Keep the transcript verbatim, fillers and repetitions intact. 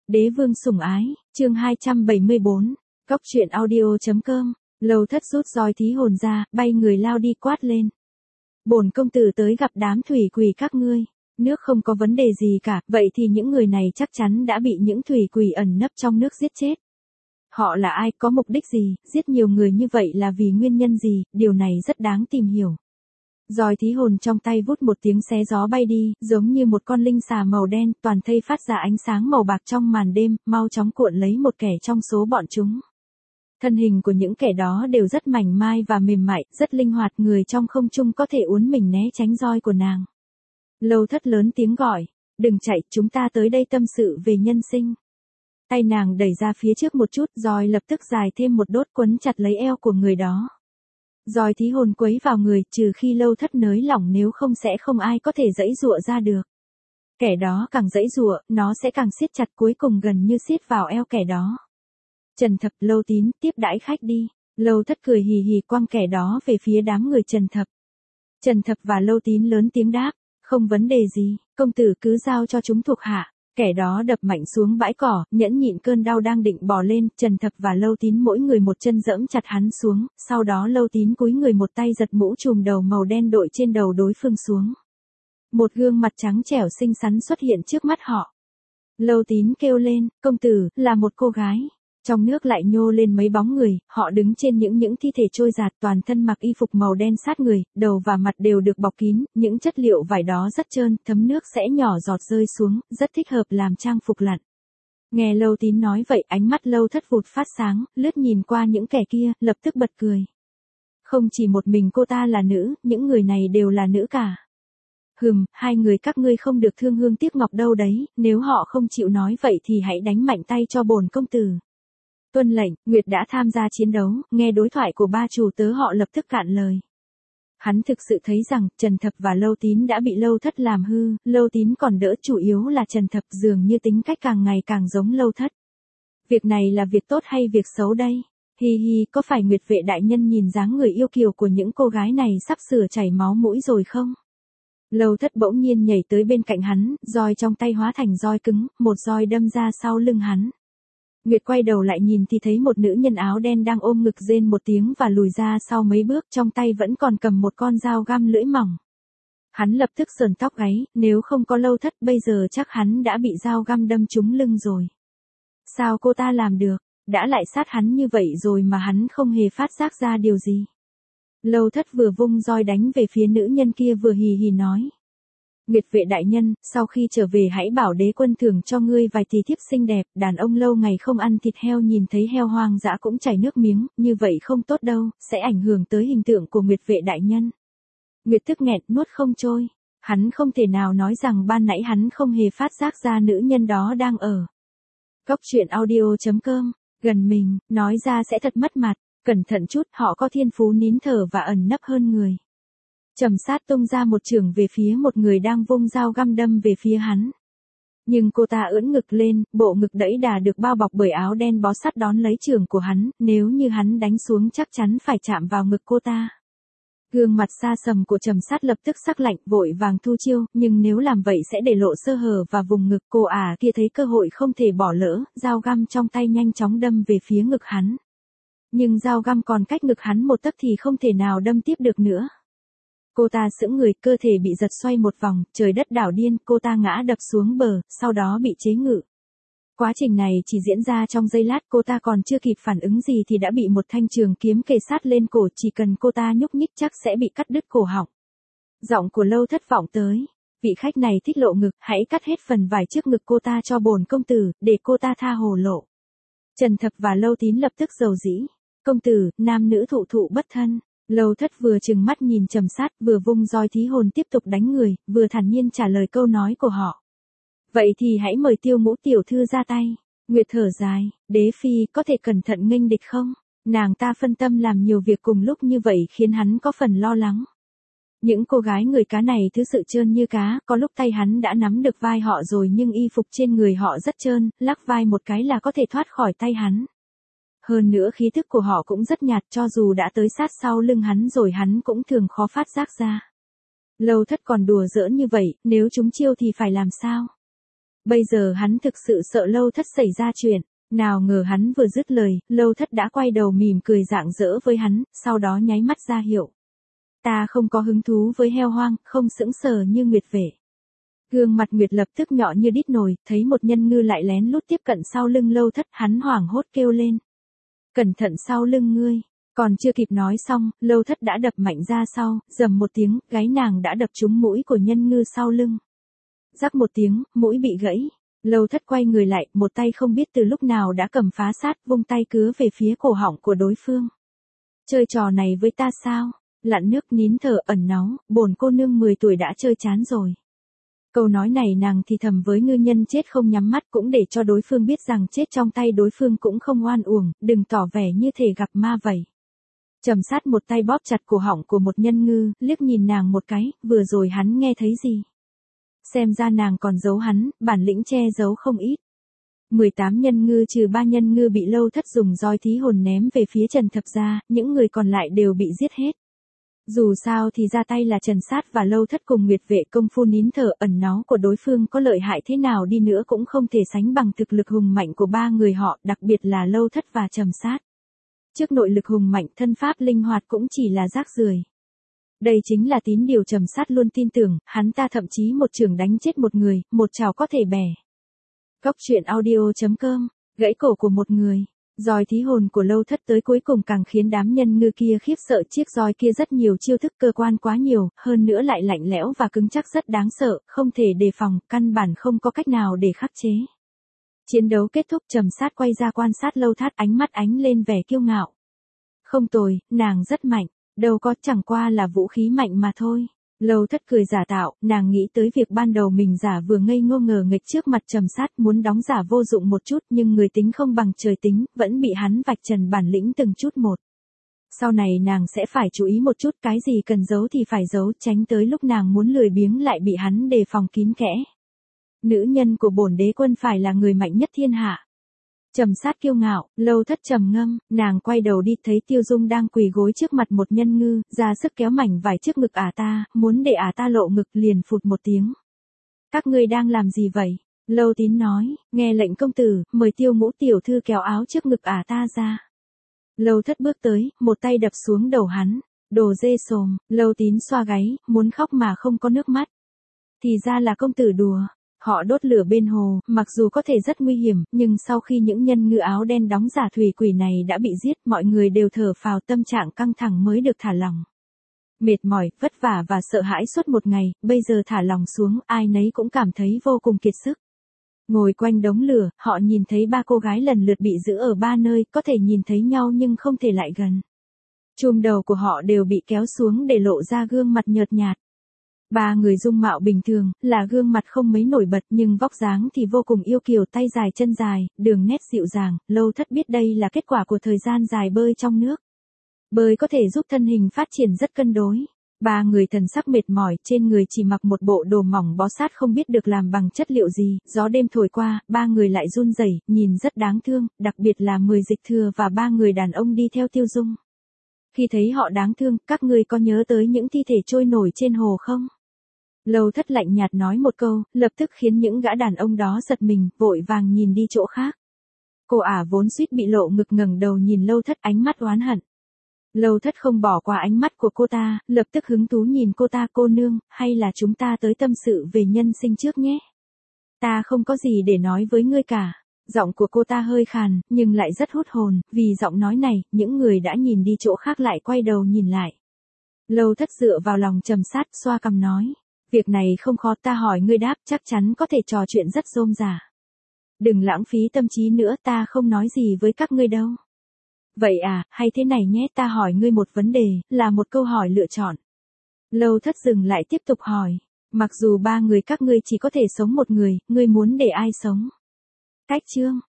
Đế vương sủng ái, chương hai trăm bảy mươi bốn, Cóc truyện audio chấm com, Lâu Thất rút roi thí hồn ra, bay người lao đi quát lên. Bổn công tử tới gặp đám thủy quỷ các ngươi, nước không có vấn đề gì cả, vậy thì những người này chắc chắn đã bị những thủy quỷ ẩn nấp trong nước giết chết. Họ là ai, có mục đích gì, giết nhiều người như vậy là vì nguyên nhân gì, điều này rất đáng tìm hiểu. Roi thí hồn trong tay vút một tiếng xé gió bay đi, giống như một con linh xà màu đen, toàn thây phát ra ánh sáng màu bạc trong màn đêm, mau chóng cuộn lấy một kẻ trong số bọn chúng. Thân hình của những kẻ đó đều rất mảnh mai và mềm mại, rất linh hoạt, người trong không trung có thể uốn mình né tránh roi của nàng. Lâu Thất lớn tiếng gọi, đừng chạy, chúng ta tới đây tâm sự về nhân sinh. Tay nàng đẩy ra phía trước một chút, roi lập tức dài thêm một đốt quấn chặt lấy eo của người đó. Roi thí hồn quấy vào người, trừ khi Lâu Thất nới lỏng, nếu không sẽ không ai có thể giãy giụa ra được. Kẻ đó càng giãy giụa, nó sẽ càng siết chặt, cuối cùng gần như siết vào eo kẻ đó. Trần Thập, Lâu Tín, tiếp đãi khách đi. Lâu Thất cười hì hì quăng kẻ đó về phía đám người Trần Thập. Trần Thập và Lâu Tín lớn tiếng đáp, không vấn đề gì, công tử cứ giao cho chúng thuộc hạ. Kẻ đó đập mạnh xuống bãi cỏ, nhẫn nhịn cơn đau đang định bò lên, Trần Thập và Lâu Tín mỗi người một chân giẫm chặt hắn xuống, sau đó Lâu Tín cúi người một tay giật mũ trùm đầu màu đen đội trên đầu đối phương xuống. Một gương mặt trắng trẻo xinh xắn xuất hiện trước mắt họ. Lâu Tín kêu lên, công tử, là một cô gái. Trong nước lại nhô lên mấy bóng người, họ đứng trên những những thi thể trôi giạt, toàn thân mặc y phục màu đen sát người, đầu và mặt đều được bọc kín, những chất liệu vải đó rất trơn, thấm nước sẽ nhỏ giọt rơi xuống, rất thích hợp làm trang phục lặn. Nghe Lâu Tín nói vậy, ánh mắt Lâu Thất vụt phát sáng, lướt nhìn qua những kẻ kia, lập tức bật cười. Không chỉ một mình cô ta là nữ, những người này đều là nữ cả. Hừm, hai người các ngươi không được thương hương tiếc ngọc đâu đấy, nếu họ không chịu nói vậy thì hãy đánh mạnh tay cho bổn công tử. Tuân lệnh, Nguyệt đã tham gia chiến đấu, nghe đối thoại của ba chủ tớ họ lập tức cạn lời. Hắn thực sự thấy rằng, Trần Thập và Lâu Tín đã bị Lâu Thất làm hư, Lâu Tín còn đỡ, chủ yếu là Trần Thập dường như tính cách càng ngày càng giống Lâu Thất. Việc này là việc tốt hay việc xấu đây? Hi hi, có phải Nguyệt vệ đại nhân nhìn dáng người yêu kiều của những cô gái này sắp sửa chảy máu mũi rồi không? Lâu Thất bỗng nhiên nhảy tới bên cạnh hắn, roi trong tay hóa thành roi cứng, một roi đâm ra sau lưng hắn. Nguyệt quay đầu lại nhìn thì thấy một nữ nhân áo đen đang ôm ngực rên một tiếng và lùi ra sau mấy bước, trong tay vẫn còn cầm một con dao găm lưỡi mỏng. Hắn lập tức sờn tóc gáy, nếu không có Lâu Thất bây giờ chắc hắn đã bị dao găm đâm trúng lưng rồi. Sao cô ta làm được, đã lại sát hắn như vậy rồi mà hắn không hề phát giác ra điều gì. Lâu Thất vừa vung roi đánh về phía nữ nhân kia vừa hì hì nói. Nguyệt vệ đại nhân, sau khi trở về hãy bảo đế quân thưởng cho ngươi vài tỷ thiếp xinh đẹp, đàn ông lâu ngày không ăn thịt heo nhìn thấy heo hoang dã cũng chảy nước miếng, như vậy không tốt đâu, sẽ ảnh hưởng tới hình tượng của Nguyệt vệ đại nhân. Nguyệt tức nghẹn, nuốt không trôi, hắn không thể nào nói rằng ban nãy hắn không hề phát giác ra nữ nhân đó đang ở. Cóc truyện audio chấm com, gần mình, nói ra sẽ thật mất mặt, cẩn thận chút, họ có thiên phú nín thở và ẩn nấp hơn người. Trầm Sát tung ra một chưởng về phía một người đang vung dao găm đâm về phía hắn. Nhưng cô ta ưỡn ngực lên, bộ ngực đẫy đà được bao bọc bởi áo đen bó sắt đón lấy chưởng của hắn, nếu như hắn đánh xuống chắc chắn phải chạm vào ngực cô ta. Gương mặt xa sầm của Trầm Sát lập tức sắc lạnh, vội vàng thu chiêu, nhưng nếu làm vậy sẽ để lộ sơ hở và vùng ngực. Cô ả kia thấy cơ hội không thể bỏ lỡ, dao găm trong tay nhanh chóng đâm về phía ngực hắn. Nhưng dao găm còn cách ngực hắn một tấc thì không thể nào đâm tiếp được nữa. Cô ta sững người, cơ thể bị giật xoay một vòng, trời đất đảo điên, cô ta ngã đập xuống bờ, sau đó bị chế ngự. Quá trình này chỉ diễn ra trong giây lát, cô ta còn chưa kịp phản ứng gì thì đã bị một thanh trường kiếm kề sát lên cổ, chỉ cần cô ta nhúc nhích chắc sẽ bị cắt đứt cổ họng. Giọng của Lâu Thất vọng tới, vị khách này thích lộ ngực, hãy cắt hết phần vải trước ngực cô ta cho bổn công tử, để cô ta tha hồ lộ. Trần Thập và Lâu Tín lập tức rầu rĩ, công tử, nam nữ thụ thụ bất thân. Lâu Thất vừa trừng mắt nhìn Trầm Sát, vừa vung roi thí hồn tiếp tục đánh người, vừa thản nhiên trả lời câu nói của họ. Vậy thì hãy mời Tiêu Ngũ tiểu thư ra tay. Nguyệt thở dài, đế phi có thể cẩn thận nghênh địch không? Nàng ta phân tâm làm nhiều việc cùng lúc như vậy khiến hắn có phần lo lắng. Những cô gái người cá này thứ sự trơn như cá, có lúc tay hắn đã nắm được vai họ rồi nhưng y phục trên người họ rất trơn, lắc vai một cái là có thể thoát khỏi tay hắn. Hơn nữa khí thức của họ cũng rất nhạt, cho dù đã tới sát sau lưng hắn rồi hắn cũng thường khó phát giác ra. Lâu Thất còn đùa giỡn như vậy, nếu chúng chiêu thì phải làm sao? Bây giờ hắn thực sự sợ Lâu Thất xảy ra chuyện. Nào ngờ hắn vừa dứt lời, Lâu Thất đã quay đầu mỉm cười rạng rỡ với hắn, sau đó nháy mắt ra hiệu. Ta không có hứng thú với heo hoang, không sững sờ như Nguyệt Vệ. Gương mặt Nguyệt lập tức nhọ như đít nồi, thấy một nhân ngư lại lén lút tiếp cận sau lưng Lâu Thất, hắn hoảng hốt kêu lên. Cẩn thận sau lưng ngươi. Còn chưa kịp nói xong, Lâu Thất đã đập mạnh ra sau, rầm một tiếng, gáy nàng đã đập trúng mũi của nhân ngư sau lưng. Rắc một tiếng, mũi bị gãy. Lâu Thất quay người lại, một tay không biết từ lúc nào đã cầm phá sát, vung tay cứa về phía cổ họng của đối phương. Chơi trò này với ta sao? Lặn nước nín thở ẩn náu, bổn cô nương mười tuổi đã chơi chán rồi. Câu nói này nàng thì thầm với ngư nhân chết không nhắm mắt, cũng để cho đối phương biết rằng chết trong tay đối phương cũng không oan uổng, đừng tỏ vẻ như thể gặp ma vậy. Trầm Sát một tay bóp chặt cổ họng của một nhân ngư, liếc nhìn nàng một cái, vừa rồi hắn nghe thấy gì? Xem ra nàng còn giấu hắn, bản lĩnh che giấu không ít. mười tám nhân ngư trừ ba nhân ngư bị Lâu Thất dùng roi thí hồn ném về phía Trần Thập Gia, những người còn lại đều bị giết hết. Dù sao thì ra tay là Trần Sát và Lâu Thất cùng Nguyệt Vệ, công phu nín thở ẩn náu của đối phương có lợi hại thế nào đi nữa cũng không thể sánh bằng thực lực hùng mạnh của ba người họ, đặc biệt là Lâu Thất và Trầm Sát. Trước nội lực hùng mạnh, thân pháp linh hoạt cũng chỉ là rác rưởi. Đây chính là tín điều Trầm Sát luôn tin tưởng, hắn ta thậm chí một chưởng đánh chết một người, một chảo có thể bẻ. Góc truyện audio chấm com, gãy cổ của một người. Roi thí hồn của Lâu Thất tới cuối cùng càng khiến đám nhân ngư kia khiếp sợ, chiếc roi kia rất nhiều chiêu thức cơ quan quá nhiều, hơn nữa lại lạnh lẽo và cứng chắc rất đáng sợ, không thể đề phòng, căn bản không có cách nào để khắc chế. Chiến đấu kết thúc, Trầm Sát quay ra quan sát Lâu Thất, ánh mắt ánh lên vẻ kiêu ngạo. Không tồi, nàng rất mạnh, đâu có, chẳng qua là vũ khí mạnh mà thôi. Lâu Thất cười giả tạo, nàng nghĩ tới việc ban đầu mình giả vừa ngây ngô ngờ nghịch trước mặt Trầm Sát, muốn đóng giả vô dụng một chút, nhưng người tính không bằng trời tính, vẫn bị hắn vạch trần bản lĩnh từng chút một. Sau này nàng sẽ phải chú ý một chút, cái gì cần giấu thì phải giấu, tránh tới lúc nàng muốn lười biếng lại bị hắn đề phòng kín kẽ. Nữ nhân của bổn đế quân phải là người mạnh nhất thiên hạ. Trầm Sát kiêu ngạo, Lâu Thất trầm ngâm, nàng quay đầu đi thấy Tiêu Dung đang quỳ gối trước mặt một nhân ngư, ra sức kéo mảnh vải trước ngực ả ta, muốn để ả ta lộ ngực, liền phụt một tiếng. Các ngươi đang làm gì vậy? Lâu Tín nói, nghe lệnh công tử, mời Tiêu Ngũ tiểu thư kéo áo trước ngực ả ta ra. Lâu Thất bước tới, một tay đập xuống đầu hắn, đồ dê sồm. Lâu Tín xoa gáy, muốn khóc mà không có nước mắt. Thì ra là công tử đùa. Họ đốt lửa bên hồ, mặc dù có thể rất nguy hiểm, nhưng sau khi những nhân ngư áo đen đóng giả thủy quỷ này đã bị giết, mọi người đều thở phào, tâm trạng căng thẳng mới được thả lỏng. Mệt mỏi, vất vả và sợ hãi suốt một ngày, bây giờ thả lỏng xuống, ai nấy cũng cảm thấy vô cùng kiệt sức. Ngồi quanh đống lửa, họ nhìn thấy ba cô gái lần lượt bị giữ ở ba nơi, có thể nhìn thấy nhau nhưng không thể lại gần. Chùm đầu của họ đều bị kéo xuống để lộ ra gương mặt nhợt nhạt. Ba người dung mạo bình thường, là gương mặt không mấy nổi bật nhưng vóc dáng thì vô cùng yêu kiều, tay dài chân dài, đường nét dịu dàng. Lâu Thất biết đây là kết quả của thời gian dài bơi trong nước. Bơi có thể giúp thân hình phát triển rất cân đối. Ba người thần sắc mệt mỏi, trên người chỉ mặc một bộ đồ mỏng bó sát không biết được làm bằng chất liệu gì, gió đêm thổi qua, ba người lại run rẩy, nhìn rất đáng thương, đặc biệt là mười dịch thừa và ba người đàn ông đi theo Tiêu Dung. Khi thấy họ đáng thương, các ngươi có nhớ tới những thi thể trôi nổi trên hồ không? Lâu Thất lạnh nhạt nói một câu, lập tức khiến những gã đàn ông đó giật mình, vội vàng nhìn đi chỗ khác. Cô ả vốn suýt bị lộ ngực ngẩng đầu nhìn Lâu Thất, ánh mắt oán hận. Lâu Thất không bỏ qua ánh mắt của cô ta, lập tức hứng thú nhìn cô ta, cô nương, hay là chúng ta tới tâm sự về nhân sinh trước nhé. Ta không có gì để nói với ngươi cả. Giọng của cô ta hơi khàn, nhưng lại rất hút hồn, vì giọng nói này, những người đã nhìn đi chỗ khác lại quay đầu nhìn lại. Lâu Thất dựa vào lòng Trầm Sát, xoa cằm nói. Việc này không khó, ta hỏi ngươi đáp, chắc chắn có thể trò chuyện rất rôm rả. Đừng lãng phí tâm trí nữa, ta không nói gì với các ngươi đâu. Vậy à, hay thế này nhé, ta hỏi ngươi một vấn đề, là một câu hỏi lựa chọn. Lâu Thất dừng lại tiếp tục hỏi. Mặc dù ba người các ngươi chỉ có thể sống một người, ngươi muốn để ai sống? Cách chương.